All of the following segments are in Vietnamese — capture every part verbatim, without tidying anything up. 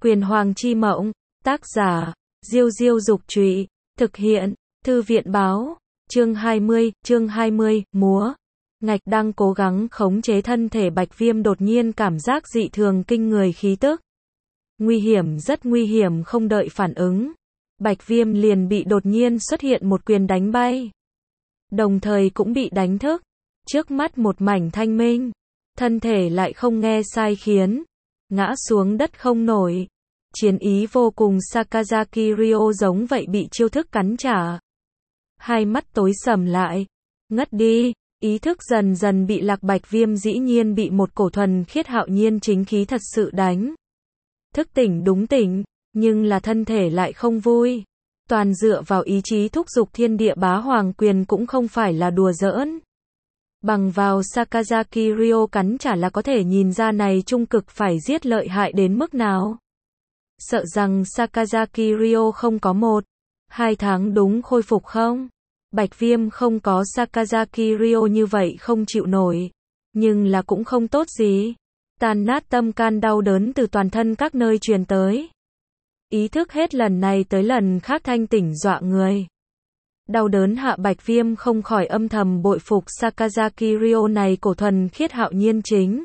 Quyền Hoàng Chi Mộng, tác giả, Diêu Diêu Dục Trụy, thực hiện, Thư viện Báo, chương hai mươi, chương hai mươi, múa. Ngạch đang cố gắng khống chế thân thể Bạch Viêm đột nhiên cảm giác dị thường kinh người khí tức. Nguy hiểm, rất nguy hiểm, không đợi phản ứng. Bạch Viêm liền bị đột nhiên xuất hiện một quyền đánh bay. Đồng thời cũng bị đánh thức. Trước mắt một mảnh thanh minh. Thân thể lại không nghe sai khiến. Ngã xuống đất không nổi. Chiến ý vô cùng Sakazaki Ryo giống vậy bị chiêu thức cắn trả. Hai mắt tối sầm lại. Ngất đi. Ý thức dần dần bị lạc. Bạch Viêm dĩ nhiên bị một cổ thuần khiết hạo nhiên chính khí thật sự đánh. Thức tỉnh đúng tỉnh, nhưng là thân thể lại không vui. Toàn dựa vào ý chí thúc giục thiên địa bá hoàng quyền cũng không phải là đùa giỡn. Bằng vào Sakazaki Ryo cắn trả là có thể nhìn ra này trung cực phải giết lợi hại đến mức nào. Sợ rằng Sakazaki Ryo không có một, hai tháng đúng khôi phục không? Bạch Viêm không có Sakazaki Ryo như vậy không chịu nổi. Nhưng là cũng không tốt gì. Tàn nát tâm can đau đớn từ toàn thân các nơi truyền tới. Ý thức hết lần này tới lần khác thanh tỉnh dọa người. Đau đớn hạ Bạch Viêm không khỏi âm thầm bội phục Sakazaki Ryo này cổ thuần khiết hạo nhiên chính.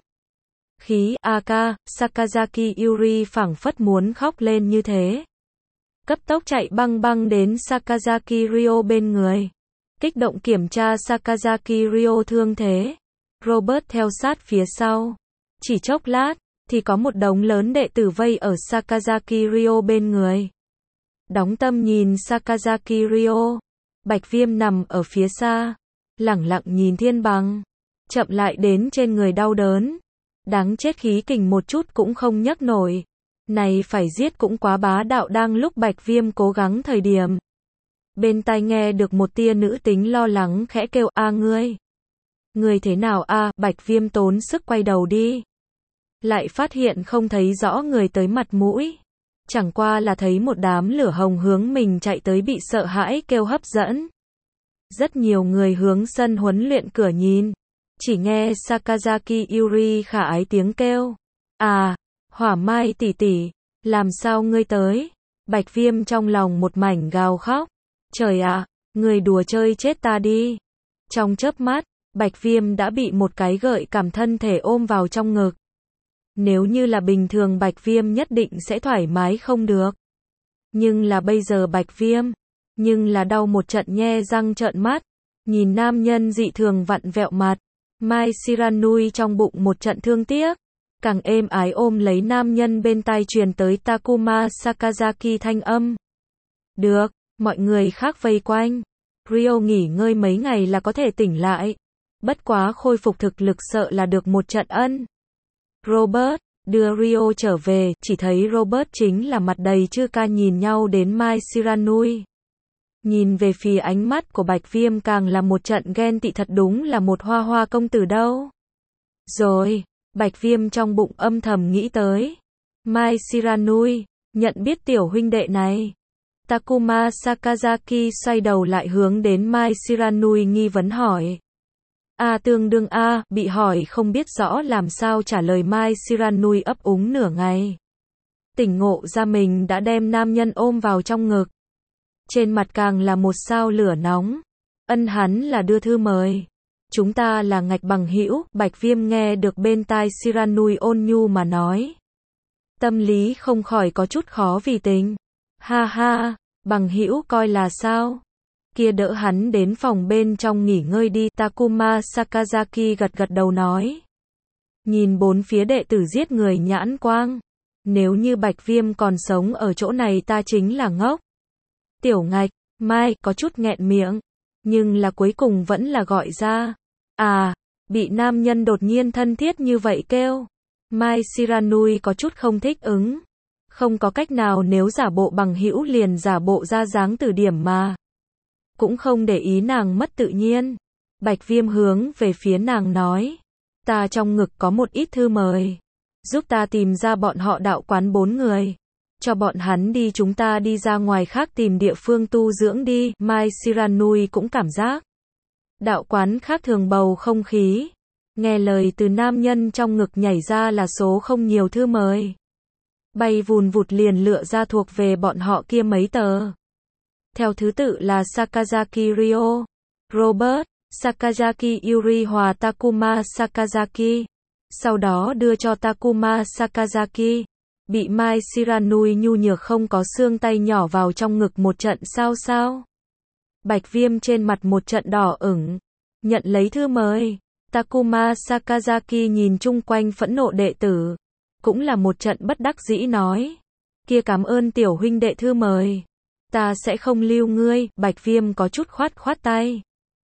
Khí Aka, Sakazaki Yuri phảng phất muốn khóc lên như thế. Cấp tốc chạy băng băng đến Sakazaki Ryo bên người. Kích động kiểm tra Sakazaki Ryo thương thế. Robert theo sát phía sau. Chỉ chốc lát, thì có một đống lớn đệ tử vây ở Sakazaki Ryo bên người. Đóng tâm nhìn Sakazaki Ryo. Bạch Viêm nằm ở phía xa. Lẳng lặng nhìn thiên bằng. Chậm lại đến trên người đau đớn. Đáng chết khí kình một chút cũng không nhấc nổi. Này phải giết cũng quá bá đạo. Đang lúc Bạch Viêm cố gắng thời điểm. Bên tai nghe được một tia nữ tính lo lắng khẽ kêu a ngươi. Ngươi thế nào a? Bạch Viêm tốn sức quay đầu đi. Lại phát hiện không thấy rõ người tới mặt mũi. Chẳng qua là thấy một đám lửa hồng hướng mình chạy tới bị sợ hãi kêu hấp dẫn. Rất nhiều người hướng sân huấn luyện cửa nhìn. Chỉ nghe Sakazaki Yuri khả ái tiếng kêu. À, Hỏa Mai tỷ tỷ, làm sao ngươi tới? Bạch Viêm trong lòng một mảnh gào khóc. Trời ạ, người đùa chơi chết ta đi. Trong chớp mắt, Bạch Viêm đã bị một cái gợi cảm thân thể ôm vào trong ngực. Nếu như là bình thường Bạch Viêm nhất định sẽ thoải mái không được. Nhưng là bây giờ Bạch Viêm, nhưng là đau một trận nhe răng trợn mắt. Nhìn nam nhân dị thường vặn vẹo mặt. Mai Shiranui trong bụng một trận thương tiếc. Càng êm ái ôm lấy nam nhân bên tai truyền tới Takuma Sakazaki thanh âm. Được, mọi người khác vây quanh. Ryo nghỉ ngơi mấy ngày là có thể tỉnh lại. Bất quá khôi phục thực lực sợ là được một trận ân. Robert, đưa Ryo trở về, chỉ thấy Robert chính là mặt đầy chư ca nhìn nhau đến Mai Shiranui. Nhìn về phía ánh mắt của Bạch Viêm càng là một trận ghen tị thật đúng là một hoa hoa công tử đâu. Rồi, Bạch Viêm trong bụng âm thầm nghĩ tới. Mai Shiranui, nhận biết tiểu huynh đệ này. Takuma Sakazaki xoay đầu lại hướng đến Mai Shiranui nghi vấn hỏi. A tương đương A, bị hỏi không biết rõ làm sao trả lời. Mai Shiranui ấp úng nửa ngày. Tỉnh ngộ ra mình đã đem nam nhân ôm vào trong ngực. Trên mặt càng là một sao lửa nóng. Ân hắn là đưa thư mời. Chúng ta là ngạch bằng hữu. Bạch Viêm nghe được bên tai Shiranui ôn nhu mà nói. Tâm lý không khỏi có chút khó vì tình. Ha ha, bằng hữu coi là sao? Kia đỡ hắn đến phòng bên trong nghỉ ngơi đi. Takuma Sakazaki gật gật đầu nói. Nhìn bốn phía đệ tử giết người nhãn quang. Nếu như Bạch Viêm còn sống ở chỗ này ta chính là ngốc. Tiểu ngạch, Mai có chút nghẹn miệng. Nhưng là cuối cùng vẫn là gọi ra. À, bị nam nhân đột nhiên thân thiết như vậy kêu. Mai Shiranui có chút không thích ứng. Không có cách nào nếu giả bộ bằng hữu liền giả bộ ra dáng từ điểm mà. Cũng không để ý nàng mất tự nhiên. Bạch Viêm hướng về phía nàng nói. Ta trong ngực có một ít thư mời. Giúp ta tìm ra bọn họ đạo quán bốn người. Cho bọn hắn đi chúng ta đi ra ngoài khác tìm địa phương tu dưỡng đi. Mai Shiranui cũng cảm giác. Đạo quán khác thường bầu không khí. Nghe lời từ nam nhân trong ngực nhảy ra là số không nhiều thư mời. bay vùn vụt liền lựa ra thuộc về bọn họ kia mấy tờ. Theo thứ tự là Sakazaki Ryo, Robert, Sakazaki Yuri hòa Takuma Sakazaki. Sau đó đưa cho Takuma Sakazaki. Bị Mai Shiranui nhu nhược không có xương tay nhỏ vào trong ngực một trận sao sao. Bạch Viêm trên mặt một trận đỏ ửng. Nhận lấy thư mời. Takuma Sakazaki nhìn chung quanh phẫn nộ đệ tử. Cũng là một trận bất đắc dĩ nói. Kia cảm ơn tiểu huynh đệ thư mời. Ta sẽ không lưu ngươi. Bạch Viêm có chút khoát khoát tay.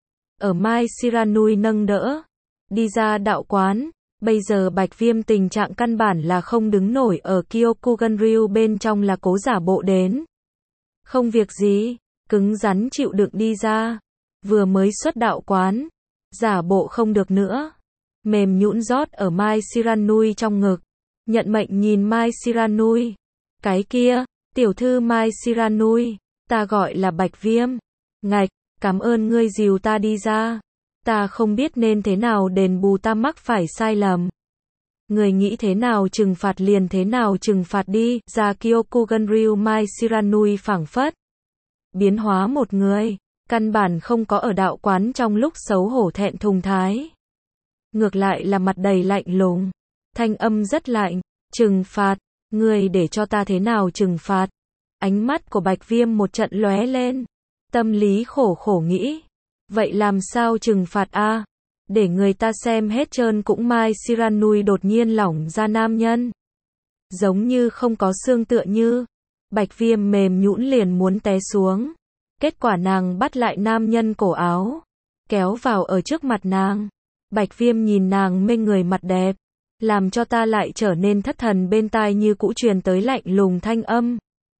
Ở Mai Shiranui nâng đỡ. Đi ra đạo quán. Bây giờ Bạch Viêm tình trạng căn bản là không đứng nổi ở Kyokugan-ryu bên trong là cố giả bộ đến. Không việc gì, cứng rắn chịu đựng đi ra. Vừa mới xuất đạo quán, giả bộ không được nữa. Mềm nhũn rót ở Mai Shiranui trong ngực. Nhận mệnh nhìn Mai Shiranui. Cái kia, tiểu thư Mai Shiranui, ta gọi là Bạch Viêm. Ngạch, cảm ơn ngươi dìu ta đi ra. Ta không biết nên thế nào đền bù ta mắc phải sai lầm. Người nghĩ thế nào trừng phạt liền thế nào trừng phạt đi. Ra Kyokugan-ryu Mai Shiranui phảng phất biến hóa một người, căn bản không có ở đạo quán trong lúc xấu hổ thẹn thùng thái. Ngược lại là mặt đầy lạnh lùng, thanh âm rất lạnh. Trừng phạt, ngươi để cho ta thế nào trừng phạt? Ánh mắt của Bạch Viêm một trận lóe lên, tâm lý khổ khổ nghĩ. Vậy làm sao trừng phạt a? Để người ta xem hết trơn cũng. Mai Shiranui đột nhiên lỏng ra nam nhân. Giống như không có xương tựa như. Bạch Viêm mềm nhũn liền muốn té xuống. Kết quả nàng bắt lại nam nhân cổ áo. Kéo vào ở trước mặt nàng. Bạch Viêm nhìn nàng mê người mặt đẹp. Làm cho ta lại trở nên thất thần bên tai như cũ truyền tới lạnh lùng thanh âm.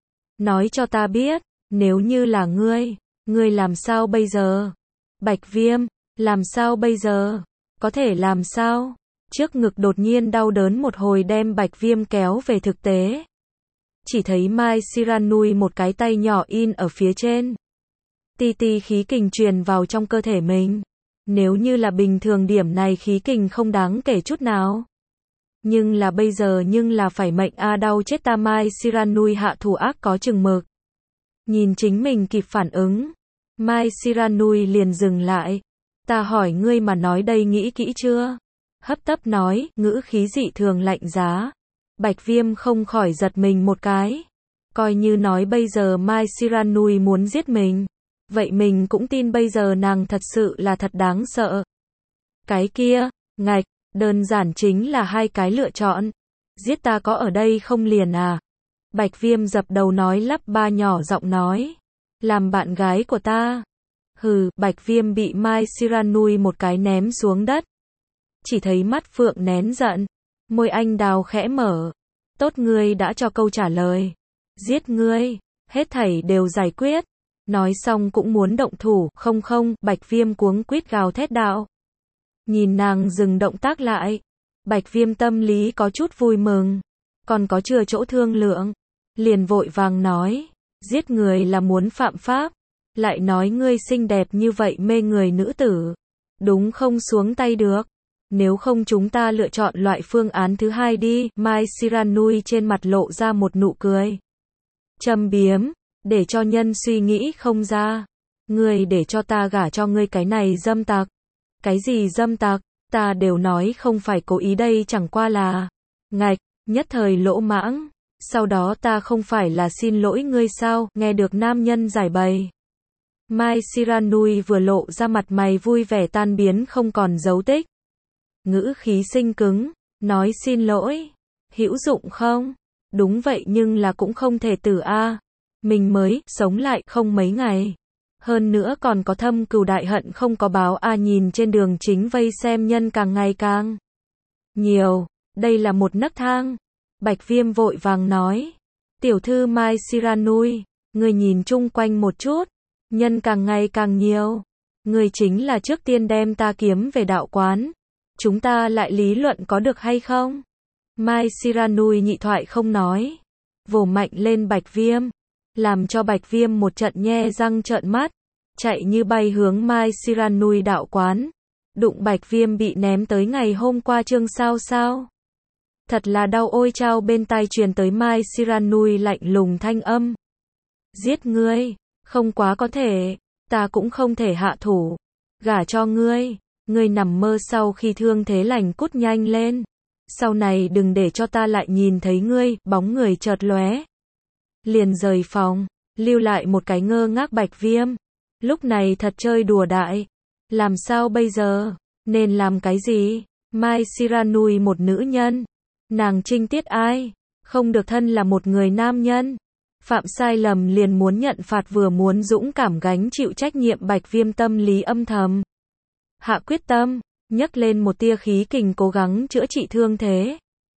Nói cho ta biết, nếu như là ngươi, ngươi làm sao bây giờ? Bạch Viêm, làm sao bây giờ? Có thể làm sao? Trước ngực đột nhiên đau đớn một hồi đem Bạch Viêm kéo về thực tế. Chỉ thấy Mai Shiranui một cái tay nhỏ in ở phía trên. Ti ti khí kình truyền vào trong cơ thể mình. Nếu như là bình thường điểm này khí kình không đáng kể chút nào. Nhưng là bây giờ nhưng là phải mệnh a đau chết ta. Mai Shiranui hạ thủ ác có chừng mực. Nhìn chính mình kịp phản ứng. Mai Shiranui liền dừng lại. Ta hỏi ngươi mà nói đây nghĩ kỹ chưa? Hấp tấp nói, ngữ khí dị thường lạnh giá. Bạch Viêm không khỏi giật mình một cái. Coi như nói bây giờ Mai Shiranui muốn giết mình. Vậy mình cũng tin bây giờ nàng thật sự là thật đáng sợ. Cái kia, ngạch, đơn giản chính là hai cái lựa chọn. Giết ta có ở đây không liền à? Bạch Viêm dập đầu nói lắp ba nhỏ giọng nói. Làm bạn gái của ta. Hừ, Bạch Viêm bị Mai Shiranui một cái ném xuống đất. Chỉ thấy mắt phượng nén giận. Môi anh đào khẽ mở. Tốt ngươi đã cho câu trả lời. Giết ngươi. Hết thảy đều giải quyết. Nói xong cũng muốn động thủ. Không không, Bạch Viêm cuống quýt gào thét đạo. Nhìn nàng dừng động tác lại. Bạch Viêm tâm lý có chút vui mừng. Còn có chừa chỗ thương lượng. Liền vội vàng nói. Giết người là muốn phạm pháp. Lại nói ngươi xinh đẹp như vậy mê người nữ tử. Đúng không xuống tay được. Nếu không chúng ta lựa chọn loại phương án thứ hai đi. Mai Shiranui trên mặt lộ ra một nụ cười. Châm biếm. Để cho nhân suy nghĩ không ra. Ngươi để cho ta gả cho ngươi cái này dâm tặc. Cái gì dâm tặc? Ta đều nói không phải cố ý đây chẳng qua là. Ngạch, nhất thời lỗ mãng. Sau đó ta không phải là xin lỗi ngươi sao? Nghe được nam nhân giải bày. Mai Shiranui vừa lộ ra mặt mày vui vẻ tan biến không còn dấu tích. Ngữ khí sinh cứng, nói xin lỗi. Hữu dụng không? Đúng vậy nhưng là cũng không thể tử a. Mình mới sống lại không mấy ngày. Hơn nữa còn có thâm cừu đại hận không có báo a. Nhìn trên đường chính vây xem nhân càng ngày càng nhiều. Đây là một nấc thang. Bạch Viêm vội vàng nói. Tiểu thư Mai Shiranui, người nhìn chung quanh một chút. Nhân càng ngày càng nhiều. Người chính là trước tiên đem ta kiếm về đạo quán. Chúng ta lại lý luận có được hay không? Mai Shiranui nhị thoại không nói. Vồ mạnh lên Bạch Viêm. Làm cho Bạch Viêm một trận nhe răng trợn mắt. Chạy như bay hướng Mai Shiranui đạo quán. Đụng Bạch Viêm bị ném tới ngày hôm qua chương sao sao. Thật là đau ôi chao, bên tai truyền tới Mai Shiranui lạnh lùng thanh âm. Giết ngươi, không quá có thể, ta cũng không thể hạ thủ. Gả cho ngươi, ngươi nằm mơ, sau khi thương thế lành cút nhanh lên. Sau này đừng để cho ta lại nhìn thấy ngươi, bóng người chợt lóe. Liền rời phòng, lưu lại một cái ngơ ngác Bạch Viêm. Lúc này thật chơi đùa đại. Làm sao bây giờ? Nên làm cái gì? Mai Shiranui một nữ nhân. Nàng trinh tiết ai? Không được, thân là một người nam nhân. Phạm sai lầm liền muốn nhận phạt, vừa muốn dũng cảm gánh chịu trách nhiệm. Bạch Viêm tâm lý âm thầm hạ quyết tâm, nhấc lên một tia khí kình cố gắng chữa trị thương thế.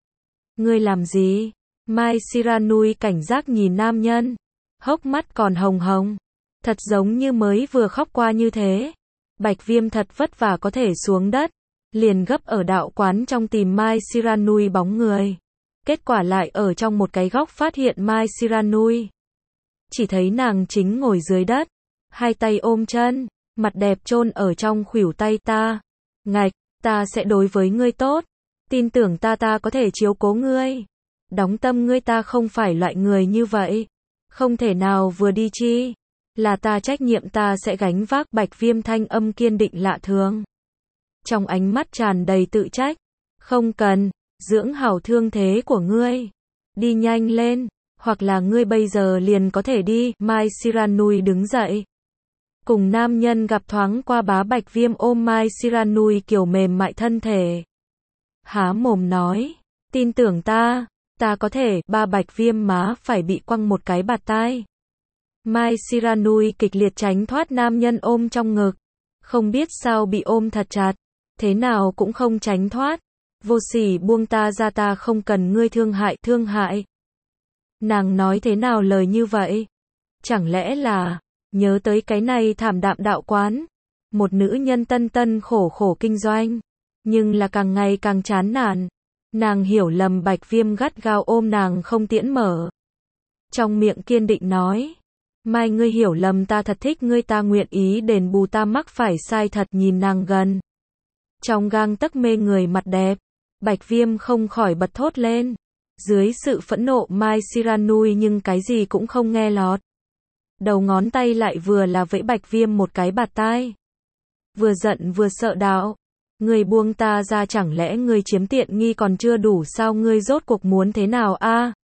Ngươi làm gì? Mai Shiranui cảnh giác nhìn nam nhân, hốc mắt còn hồng hồng, thật giống như mới vừa khóc qua như thế. Bạch Viêm thật vất vả có thể xuống đất, liền gấp ở đạo quán trong tìm Mai Shiranui bóng người. Kết quả lại ở trong một cái góc phát hiện Mai Shiranui. Chỉ thấy nàng chính ngồi dưới đất, hai tay ôm chân, mặt đẹp chôn ở trong khuỷu tay ta. Ngạch, ta sẽ đối với ngươi tốt, tin tưởng ta, ta có thể chiếu cố ngươi. Đóng tâm ngươi, ta không phải loại người như vậy. Không thể nào, vừa đi chi? Là ta trách nhiệm, ta sẽ gánh vác. Bạch Viêm thanh âm kiên định lạ thường, trong ánh mắt tràn đầy tự trách. Không cần, dưỡng hảo thương thế của ngươi. Đi nhanh lên, hoặc là ngươi bây giờ liền có thể đi. Mai Shiranui đứng dậy, cùng nam nhân gặp thoáng qua. Bá Bạch Viêm ôm Mai Shiranui kiểu mềm mại thân thể, há mồm nói, tin tưởng ta, ta có thể. Ba Bạch Viêm má phải bị quăng một cái bạt tai. Mai Shiranui kịch liệt tránh thoát nam nhân ôm trong ngực, không biết sao bị ôm thật chặt, thế nào cũng không tránh thoát. Vô sỉ, buông ta ra, ta không cần ngươi thương hại, thương hại. Nàng nói thế nào lời như vậy? Chẳng lẽ là nhớ tới cái này thảm đạm đạo quán, một nữ nhân tân tân khổ khổ kinh doanh, nhưng là càng ngày càng chán nản. Nàng hiểu lầm, Bạch Viêm gắt gao ôm nàng không tiễn mở, trong miệng kiên định nói, Mai, ngươi hiểu lầm, ta thật thích ngươi, ta nguyện ý đền bù ta mắc phải sai thật. Nhìn nàng gần trong gang tấc mê người mặt đẹp, Bạch Viêm không khỏi bật thốt lên. Dưới sự phẫn nộ Mai Shiranui nhưng cái gì cũng không nghe lọt, đầu ngón tay lại vừa là vẫy Bạch Viêm một cái bạt tai. Vừa giận vừa sợ đạo, ngươi buông ta ra, chẳng lẽ ngươi chiếm tiện nghi còn chưa đủ sao? Ngươi rốt cuộc muốn thế nào a? À?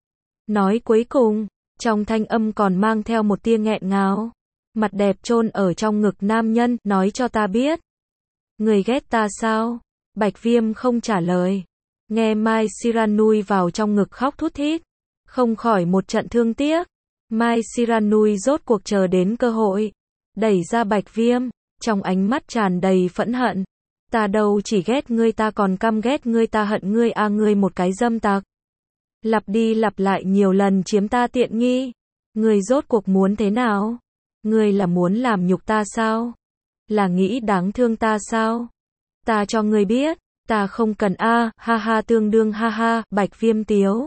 Nói cuối cùng, trong thanh âm còn mang theo một tia nghẹn ngào. Mặt đẹp chôn ở trong ngực nam nhân, nói cho ta biết, ngươi ghét ta sao? Bạch Viêm không trả lời, nghe Mai Shiranui vào trong ngực khóc thút thít, không khỏi một trận thương tiếc. Mai Shiranui rốt cuộc chờ đến cơ hội, đẩy ra Bạch Viêm, trong ánh mắt tràn đầy phẫn hận. Ta đâu chỉ ghét ngươi, ta còn căm ghét ngươi, ta hận ngươi a, à, ngươi một cái dâm tặc. Lặp đi lặp lại nhiều lần chiếm ta tiện nghi. Ngươi rốt cuộc muốn thế nào? Ngươi là muốn làm nhục ta sao? Là nghĩ đáng thương ta sao? Ta cho ngươi biết, ta không cần a, à, ha ha, tương đương ha ha. Bạch Viêm tiếu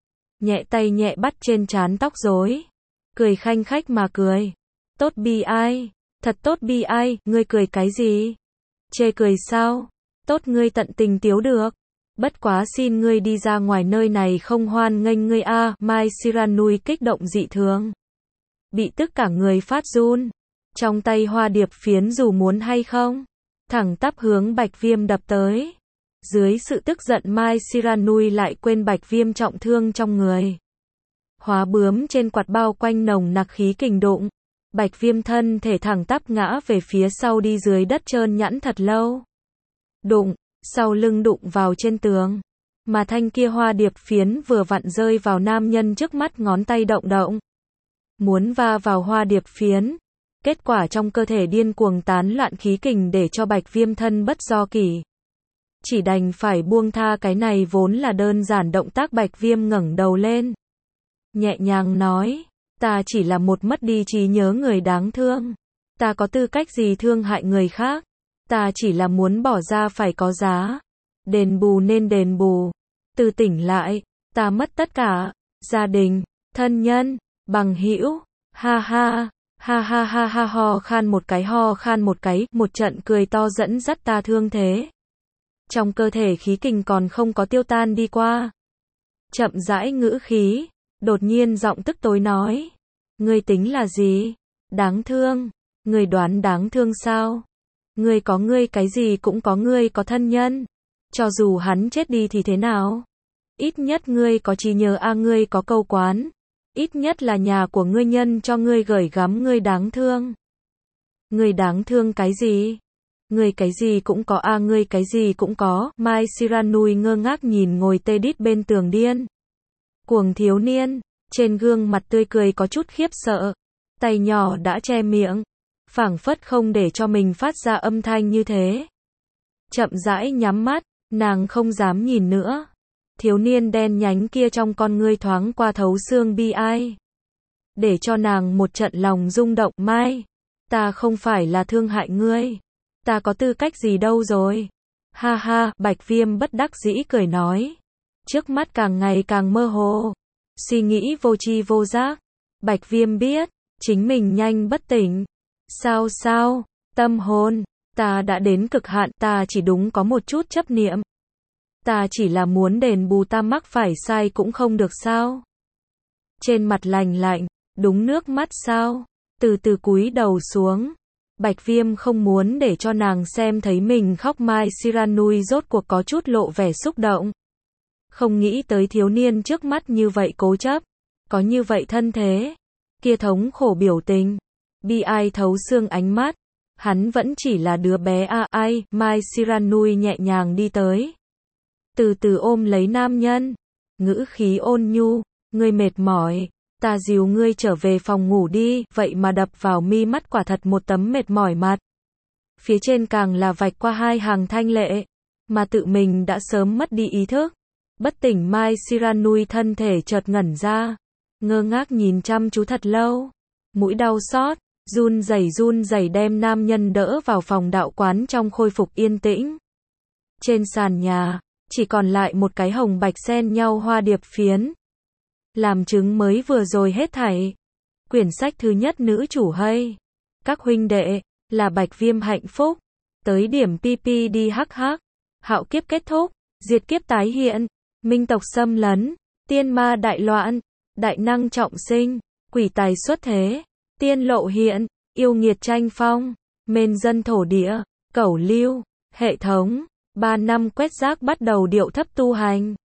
nhẹ tay nhẹ bắt trên trán tóc rối, cười khanh khách mà cười. Tốt bi ai, thật tốt bi ai. Ngươi cười cái gì? Chê cười sao? Tốt, ngươi tận tình tiếu được. Bất quá xin ngươi đi ra ngoài, nơi này không hoan nghênh ngươi a. À. Mai Shiranui kích động dị thường, bị tức cả người phát run, trong tay hoa điệp phiến dù muốn hay không, thẳng tắp hướng Bạch Viêm đập tới. Dưới sự tức giận Mai Shiranui lại quên Bạch Viêm trọng thương trong người. Hóa bướm trên quạt bao quanh nồng nặc khí kình đụng. Bạch Viêm thân thể thẳng tắp ngã về phía sau, đi dưới đất trơn nhẵn thật lâu. Đụng, sau lưng đụng vào trên tường. Mà thanh kia hoa điệp phiến vừa vặn rơi vào nam nhân trước mắt, ngón tay động động, muốn va vào hoa điệp phiến. Kết quả trong cơ thể điên cuồng tán loạn khí kình để cho Bạch Viêm thân bất do kỷ, chỉ đành phải buông tha cái này vốn là đơn giản động tác. Bạch Viêm ngẩng đầu lên, nhẹ nhàng nói, ta chỉ là một mất đi trí nhớ người đáng thương. Ta có tư cách gì thương hại người khác? Ta chỉ là muốn bỏ ra phải có giá. Đền bù nên đền bù. Từ tỉnh lại, ta mất tất cả. Gia đình, thân nhân, bằng hữu. Ha ha, ha ha ha ha, ho khan một cái, ho khan một cái, một trận cười to dẫn dắt ta thương thế. trong cơ thể khí kình còn không có tiêu tan đi qua. Chậm rãi ngữ khí, đột nhiên giọng tức tối nói. Ngươi tính là gì? Đáng thương. Ngươi đoán đáng thương sao? Ngươi có ngươi cái gì cũng có ngươi có thân nhân. Cho dù hắn chết đi thì thế nào? Ít nhất ngươi có trí nhớ a ngươi có câu quán. Ít nhất là nhà của ngươi nhân cho ngươi gửi gắm ngươi đáng thương. Ngươi đáng thương cái gì? Ngươi cái gì cũng có a ngươi cái gì cũng có. Mai Shiranui ngơ ngác nhìn ngồi tê đít bên tường điên cuồng thiếu niên, trên gương mặt tươi cười có chút khiếp sợ, tay nhỏ đã che miệng, phảng phất không để cho mình phát ra âm thanh như thế. Chậm rãi nhắm mắt, nàng không dám nhìn nữa. Thiếu niên đen nhánh kia trong con ngươi thoáng qua thấu xương bi ai, để cho nàng một trận lòng rung động. Mai, ta không phải là thương hại ngươi, ta có tư cách gì đâu rồi. Ha ha, Bạch Viêm bất đắc dĩ cười nói. Trước mắt càng ngày càng mơ hồ, suy nghĩ vô tri vô giác. Bạch Viêm biết, chính mình nhanh bất tỉnh. Sao sao, tâm hồn, ta đã đến cực hạn, ta chỉ đúng có một chút chấp niệm. Ta chỉ là muốn đền bù ta mắc phải sai cũng không được sao? Trên mặt lành lạnh, đúng nước mắt sao? Từ từ cúi đầu xuống. Bạch Viêm không muốn để cho nàng xem thấy mình khóc. Mai Shiranui rốt cuộc có chút lộ vẻ xúc động. Không nghĩ tới thiếu niên trước mắt như vậy cố chấp, có như vậy thân thế, kia thống khổ biểu tình, bi ai thấu xương ánh mắt, hắn vẫn chỉ là đứa bé a ai. Mai Shiranui nhẹ nhàng đi tới, từ từ ôm lấy nam nhân, ngữ khí ôn nhu, ngươi mệt mỏi, ta dìu ngươi trở về phòng ngủ đi. Vậy mà đập vào mi mắt quả thật một tấm mệt mỏi mặt, phía trên càng là vạch qua hai hàng thanh lệ, mà tự mình đã sớm mất đi ý thức. Bất tỉnh. Mai Shiranui thân thể chợt ngẩn ra, ngơ ngác nhìn chăm chú thật lâu, mũi đau xót, run rẩy run rẩy đem nam nhân đỡ vào phòng đạo quán trong khôi phục yên tĩnh. Trên sàn nhà, chỉ còn lại một cái hồng bạch xen nhau hoa điệp phiến, làm chứng mới vừa rồi hết thảy. Quyển sách thứ nhất nữ chủ hay. Các huynh đệ, là Bạch Viêm hạnh phúc. Tới điểm pi pi đi hắc hắc. Hạo kiếp kết thúc, diệt kiếp tái hiện, minh tộc xâm lấn, tiên ma đại loạn, đại năng trọng sinh, quỷ tài xuất thế, tiên lộ hiện, yêu nghiệt tranh phong, mên dân thổ địa, cẩu lưu, hệ thống. Ba năm quét rác bắt đầu điệu thấp tu hành.